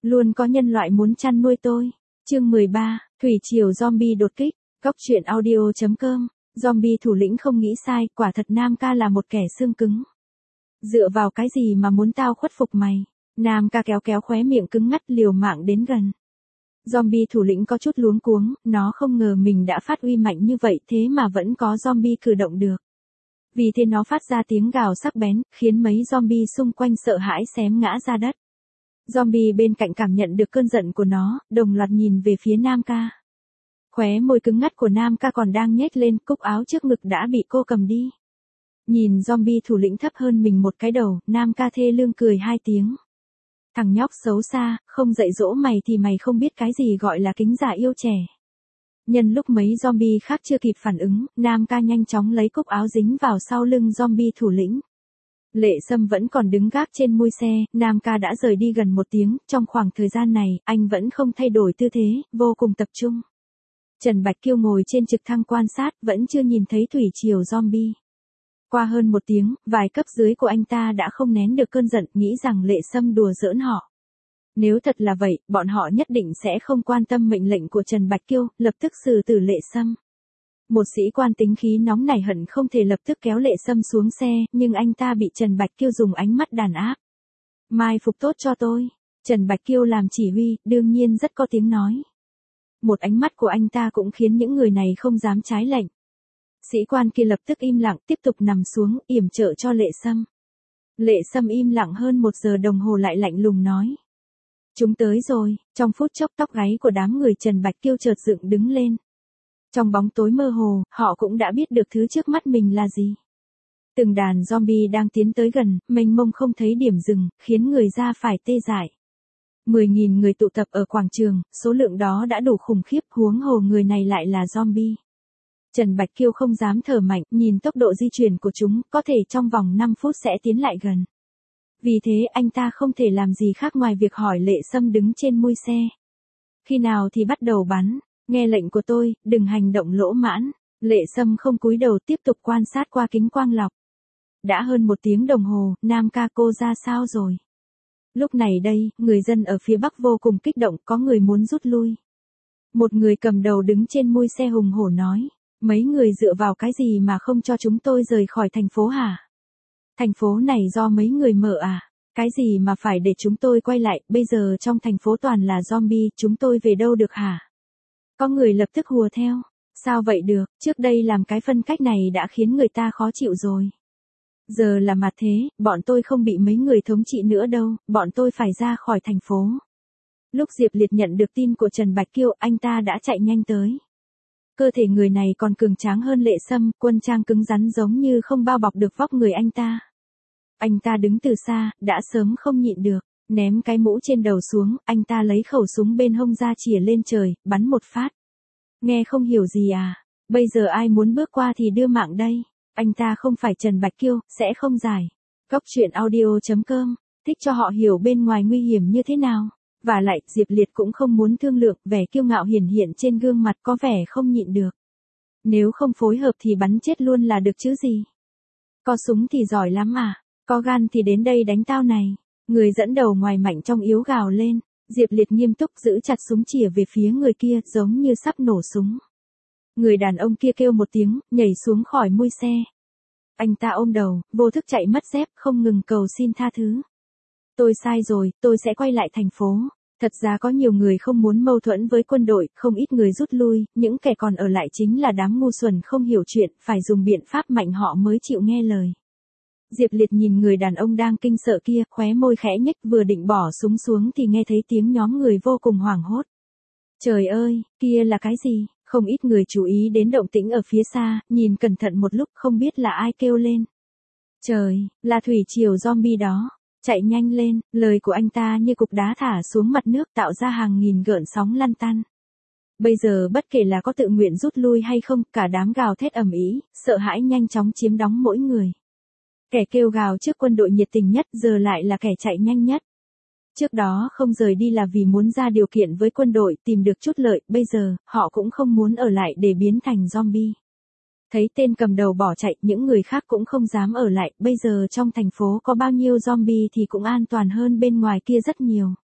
Luôn có nhân loại muốn chăn nuôi tôi. Chương 13, Thủy triều zombie đột kích. Góc truyện audio.com. Zombie thủ lĩnh không nghĩ sai, quả thật Nam ca là một kẻ xương cứng. Dựa vào cái gì mà muốn tao khuất phục mày? Nam ca kéo kéo khóe miệng cứng ngắt liều mạng đến gần. Zombie thủ lĩnh có chút luống cuống, nó không ngờ mình đã phát uy mạnh như vậy thế mà vẫn có zombie cử động được. Vì thế nó phát ra tiếng gào sắc bén, khiến mấy zombie xung quanh sợ hãi xém ngã ra đất. Zombie bên cạnh cảm nhận được cơn giận của nó, đồng loạt nhìn về phía Nam ca. Khóe môi cứng ngắt của Nam ca còn đang nhếch lên, cúc áo trước ngực đã bị cô cầm đi. Nhìn zombie thủ lĩnh thấp hơn mình một cái đầu, Nam ca thê lương cười hai tiếng. Thằng nhóc xấu xa, không dạy dỗ mày thì mày không biết cái gì gọi là kính già yêu trẻ. Nhân lúc mấy zombie khác chưa kịp phản ứng, Nam ca nhanh chóng lấy cúc áo dính vào sau lưng zombie thủ lĩnh. Lệ Sâm vẫn còn đứng gác trên mui xe, Nam ca đã rời đi gần một tiếng, trong khoảng thời gian này, anh vẫn không thay đổi tư thế, vô cùng tập trung. Trần Bạch Kiêu ngồi trên trực thăng quan sát, vẫn chưa nhìn thấy thủy triều zombie. Qua hơn một tiếng, vài cấp dưới của anh ta đã không nén được cơn giận, nghĩ rằng Lệ Sâm đùa giỡn họ. Nếu thật là vậy, bọn họ nhất định sẽ không quan tâm mệnh lệnh của Trần Bạch Kiêu, lập tức xử tử Lệ Sâm. Một sĩ quan tính khí nóng nảy hận không thể lập tức kéo Lệ Sâm xuống xe, nhưng anh ta bị Trần Bạch Kiêu dùng ánh mắt đàn áp. Mai phục tốt cho tôi. Trần Bạch Kiêu làm chỉ huy, đương nhiên rất có tiếng nói. Một ánh mắt của anh ta cũng khiến những người này không dám trái lệnh. Sĩ quan kia lập tức im lặng, tiếp tục nằm xuống, yểm trợ cho Lệ Sâm. Lệ Sâm im lặng hơn 1 giờ đồng hồ lại lạnh lùng nói. Chúng tới rồi. Trong phút chốc tóc gáy của đám người Trần Bạch Kiêu chợt dựng đứng lên. Trong bóng tối mơ hồ, họ cũng đã biết được thứ trước mắt mình là gì. Từng đàn zombie đang tiến tới gần, mênh mông không thấy điểm dừng, khiến người ra phải tê dại. 10.000 người tụ tập ở quảng trường, số lượng đó đã đủ khủng khiếp, huống hồ người này lại là zombie. Trần Bạch Kiêu không dám thở mạnh, nhìn tốc độ di chuyển của chúng, có thể trong vòng 5 phút sẽ tiến lại gần. Vì thế anh ta không thể làm gì khác ngoài việc hỏi Lệ Sâm đứng trên mui xe. Khi nào thì bắt đầu bắn? Nghe lệnh của tôi, đừng hành động lỗ mãn. Lệ Sâm không cúi đầu tiếp tục quan sát qua kính quang lọc. Đã hơn 1 tiếng đồng hồ, Nam ca cô ra sao rồi? Lúc này đây, người dân ở phía Bắc vô cùng kích động, có người muốn rút lui. Một người cầm đầu đứng trên mui xe hùng hổ nói. Mấy người dựa vào cái gì mà không cho chúng tôi rời khỏi thành phố hả? Thành phố này do mấy người mở à? Cái gì mà phải để chúng tôi quay lại, bây giờ trong thành phố toàn là zombie, chúng tôi về đâu được hả? Có người lập tức hùa theo. Sao vậy được, trước đây làm cái phân cách này đã khiến người ta khó chịu rồi. Giờ là mặt thế, bọn tôi không bị mấy người thống trị nữa đâu, bọn tôi phải ra khỏi thành phố. Lúc Diệp Liệt nhận được tin của Trần Bạch Kiêu, anh ta đã chạy nhanh tới. Cơ thể người này còn cường tráng hơn Lệ Sâm, quân trang cứng rắn giống như không bao bọc được vóc người anh ta. Anh ta đứng từ xa, đã sớm không nhịn được, ném cái mũ trên đầu xuống, anh ta lấy khẩu súng bên hông ra chĩa lên trời, bắn một phát. Nghe không hiểu gì à? Bây giờ ai muốn bước qua thì đưa mạng đây. Anh ta không phải Trần Bạch Kiêu, sẽ không giải. Góc truyện audio.com, thích cho họ hiểu bên ngoài nguy hiểm như thế nào. Và lại, Diệp Liệt cũng không muốn thương lượng, vẻ kiêu ngạo hiển hiện trên gương mặt có vẻ không nhịn được. Nếu không phối hợp thì bắn chết luôn là được chứ gì. Có súng thì giỏi lắm à, có gan thì đến đây đánh tao này. Người dẫn đầu ngoài mạnh trong yếu gào lên. Diệp Liệt nghiêm túc giữ chặt súng chĩa về phía người kia, giống như sắp nổ súng. Người đàn ông kia kêu một tiếng, nhảy xuống khỏi mui xe. Anh ta ôm đầu, vô thức chạy mất dép, không ngừng cầu xin tha thứ. Tôi sai rồi, tôi sẽ quay lại thành phố. Thật ra có nhiều người không muốn mâu thuẫn với quân đội, không ít người rút lui, những kẻ còn ở lại chính là đám ngu xuẩn không hiểu chuyện, phải dùng biện pháp mạnh họ mới chịu nghe lời. Diệp Liệt nhìn người đàn ông đang kinh sợ kia, khóe môi khẽ nhếch, vừa định bỏ súng xuống thì nghe thấy tiếng nhóm người vô cùng hoảng hốt. Trời ơi, kia là cái gì? Không ít người chú ý đến động tĩnh ở phía xa, nhìn cẩn thận một lúc không biết là ai kêu lên. Trời, là thủy triều zombie đó. Chạy nhanh lên, lời của anh ta như cục đá thả xuống mặt nước tạo ra hàng nghìn gợn sóng lăn tăn. Bây giờ bất kể là có tự nguyện rút lui hay không, cả đám gào thét ầm ĩ, sợ hãi nhanh chóng chiếm đóng mỗi người. Kẻ kêu gào trước quân đội nhiệt tình nhất giờ lại là kẻ chạy nhanh nhất. Trước đó không rời đi là vì muốn ra điều kiện với quân đội tìm được chút lợi, bây giờ, họ cũng không muốn ở lại để biến thành zombie. Thấy tên cầm đầu bỏ chạy, những người khác cũng không dám ở lại, bây giờ trong thành phố có bao nhiêu zombie thì cũng an toàn hơn bên ngoài kia rất nhiều.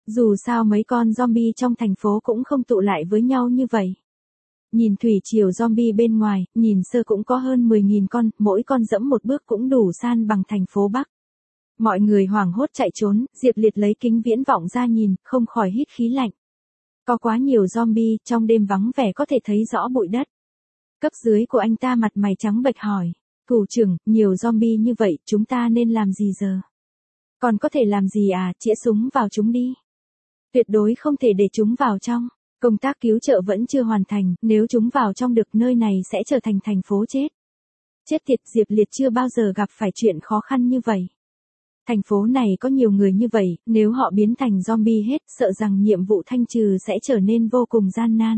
Dù sao mấy con zombie trong thành phố cũng không tụ lại với nhau như vậy. Nhìn thủy triều zombie bên ngoài, nhìn sơ cũng có hơn 10.000 con, mỗi con dẫm một bước cũng đủ san bằng thành phố Bắc. Mọi người hoảng hốt chạy trốn, Diệp Liệt lấy kính viễn vọng ra nhìn, không khỏi hít khí lạnh. Có quá nhiều zombie, trong đêm vắng vẻ có thể thấy rõ bụi đất. Cấp dưới của anh ta mặt mày trắng bệch hỏi. Thủ trưởng, nhiều zombie như vậy, chúng ta nên làm gì giờ? Còn có thể làm gì à, chĩa súng vào chúng đi. Tuyệt đối không thể để chúng vào trong. Công tác cứu trợ vẫn chưa hoàn thành, nếu chúng vào trong được nơi này sẽ trở thành thành phố chết. Chết tiệt, Diệp Liệt chưa bao giờ gặp phải chuyện khó khăn như vậy. Thành phố này có nhiều người như vậy, nếu họ biến thành zombie hết, sợ rằng nhiệm vụ thanh trừ sẽ trở nên vô cùng gian nan.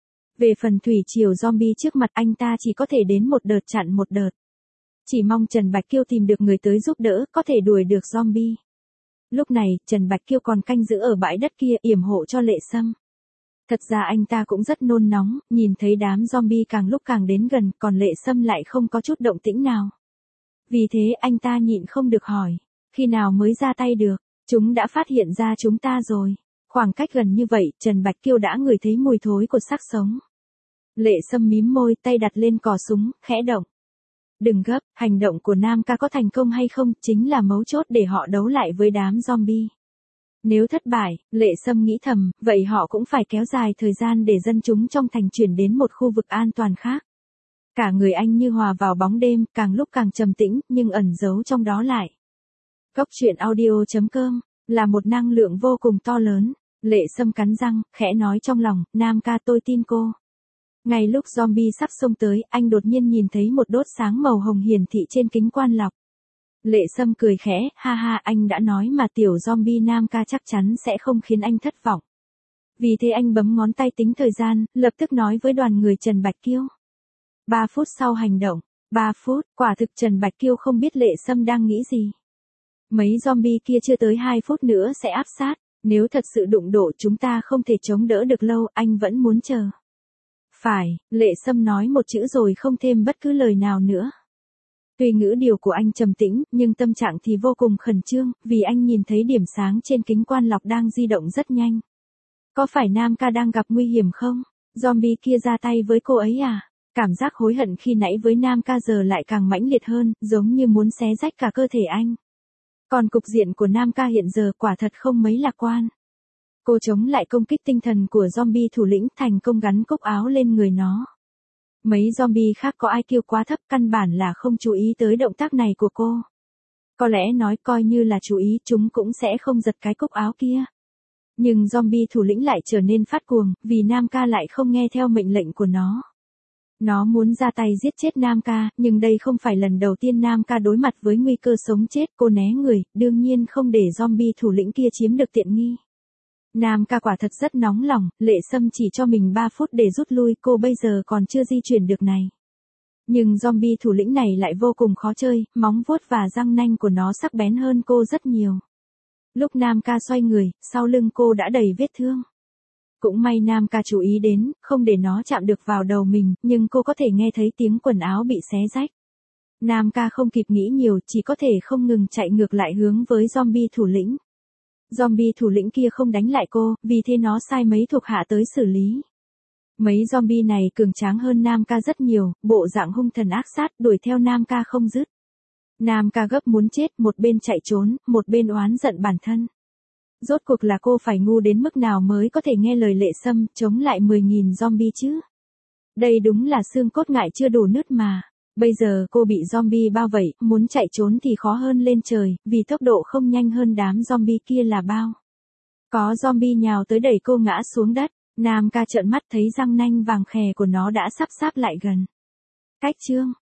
Về phần thủy triều zombie trước mặt anh ta chỉ có thể đến một đợt chặn một đợt. Chỉ mong Trần Bạch Kiêu tìm được người tới giúp đỡ, có thể đuổi được zombie. Lúc này, Trần Bạch Kiêu còn canh giữ ở bãi đất kia yểm hộ cho Lệ Sâm. Thật ra anh ta cũng rất nôn nóng, nhìn thấy đám zombie càng lúc càng đến gần, còn Lệ Sâm lại không có chút động tĩnh nào. Vì thế anh ta nhịn không được hỏi, khi nào mới ra tay được, chúng đã phát hiện ra chúng ta rồi. Khoảng cách gần như vậy, Trần Bạch Kiêu đã ngửi thấy mùi thối của xác sống. Lệ Sâm mím môi, tay đặt lên cò súng, khẽ động. Đừng gấp, hành động của Nam ca có thành công hay không, chính là mấu chốt để họ đấu lại với đám zombie. Nếu thất bại, Lệ Sâm nghĩ thầm, vậy họ cũng phải kéo dài thời gian để dân chúng trong thành chuyển đến một khu vực an toàn khác. Cả người anh như hòa vào bóng đêm, càng lúc càng trầm tĩnh, nhưng ẩn giấu trong đó lại. Góc truyện audio.com là một năng lượng vô cùng to lớn. Lệ Sâm cắn răng, khẽ nói trong lòng, Nam ca tôi tin cô. Ngay lúc zombie sắp xông tới, anh đột nhiên nhìn thấy một đốt sáng màu hồng hiển thị trên kính quan lọc. Lệ Sâm cười khẽ, ha ha, anh đã nói mà, tiểu zombie Nam ca chắc chắn sẽ không khiến anh thất vọng. Vì thế anh bấm ngón tay tính thời gian, lập tức nói với đoàn người Trần Bạch Kiêu. 3 phút sau hành động. 3 phút, quả thực Trần Bạch Kiêu không biết Lệ Sâm đang nghĩ gì. Mấy zombie kia chưa tới 2 phút nữa sẽ áp sát, nếu thật sự đụng độ chúng ta không thể chống đỡ được lâu, anh vẫn muốn chờ. Phải, Lệ Sâm nói một chữ rồi không thêm bất cứ lời nào nữa. Tuy ngữ điệu của anh trầm tĩnh, nhưng tâm trạng thì vô cùng khẩn trương, vì anh nhìn thấy điểm sáng trên kính quan lọc đang di động rất nhanh. Có phải Nam ca đang gặp nguy hiểm không? Zombie kia ra tay với cô ấy à? Cảm giác hối hận khi nãy với Nam ca giờ lại càng mãnh liệt hơn, giống như muốn xé rách cả cơ thể anh. Còn cục diện của Nam ca hiện giờ quả thật không mấy lạc quan. Cô chống lại công kích tinh thần của zombie thủ lĩnh, thành công gắn cúc áo lên người nó. Mấy zombie khác có IQ quá thấp, căn bản là không chú ý tới động tác này của cô. Có lẽ nói coi như là chú ý, chúng cũng sẽ không giật cái cúc áo kia. Nhưng zombie thủ lĩnh lại trở nên phát cuồng, vì Nam ca lại không nghe theo mệnh lệnh của nó. Nó muốn ra tay giết chết Nam ca, nhưng đây không phải lần đầu tiên Nam ca đối mặt với nguy cơ sống chết, cô né người, đương nhiên không để zombie thủ lĩnh kia chiếm được tiện nghi. Nam ca quả thật rất nóng lòng, Lệ Sâm chỉ cho mình 3 phút để rút lui, cô bây giờ còn chưa di chuyển được này. Nhưng zombie thủ lĩnh này lại vô cùng khó chơi, móng vuốt và răng nanh của nó sắc bén hơn cô rất nhiều. Lúc Nam ca xoay người, sau lưng cô đã đầy vết thương. Cũng may Nam ca chú ý đến, không để nó chạm được vào đầu mình, nhưng cô có thể nghe thấy tiếng quần áo bị xé rách. Nam ca không kịp nghĩ nhiều, chỉ có thể không ngừng chạy ngược lại hướng với zombie thủ lĩnh. Zombie thủ lĩnh kia không đánh lại cô, vì thế nó sai mấy thuộc hạ tới xử lý. Mấy zombie này cường tráng hơn Nam ca rất nhiều, bộ dạng hung thần ác sát, đuổi theo Nam ca không dứt. Nam ca gấp muốn chết, một bên chạy trốn, một bên oán giận bản thân. Rốt cuộc là cô phải ngu đến mức nào mới có thể nghe lời Lệ Sâm, chống lại 10.000 zombie chứ? Đây đúng là xương cốt ngại chưa đủ nứt mà. Bây giờ cô bị zombie bao vây, muốn chạy trốn thì khó hơn lên trời, vì tốc độ không nhanh hơn đám zombie kia là bao. Có zombie nhào tới đẩy cô ngã xuống đất, Nam ca trợn mắt thấy răng nanh vàng khè của nó đã sắp lại gần. Cách chương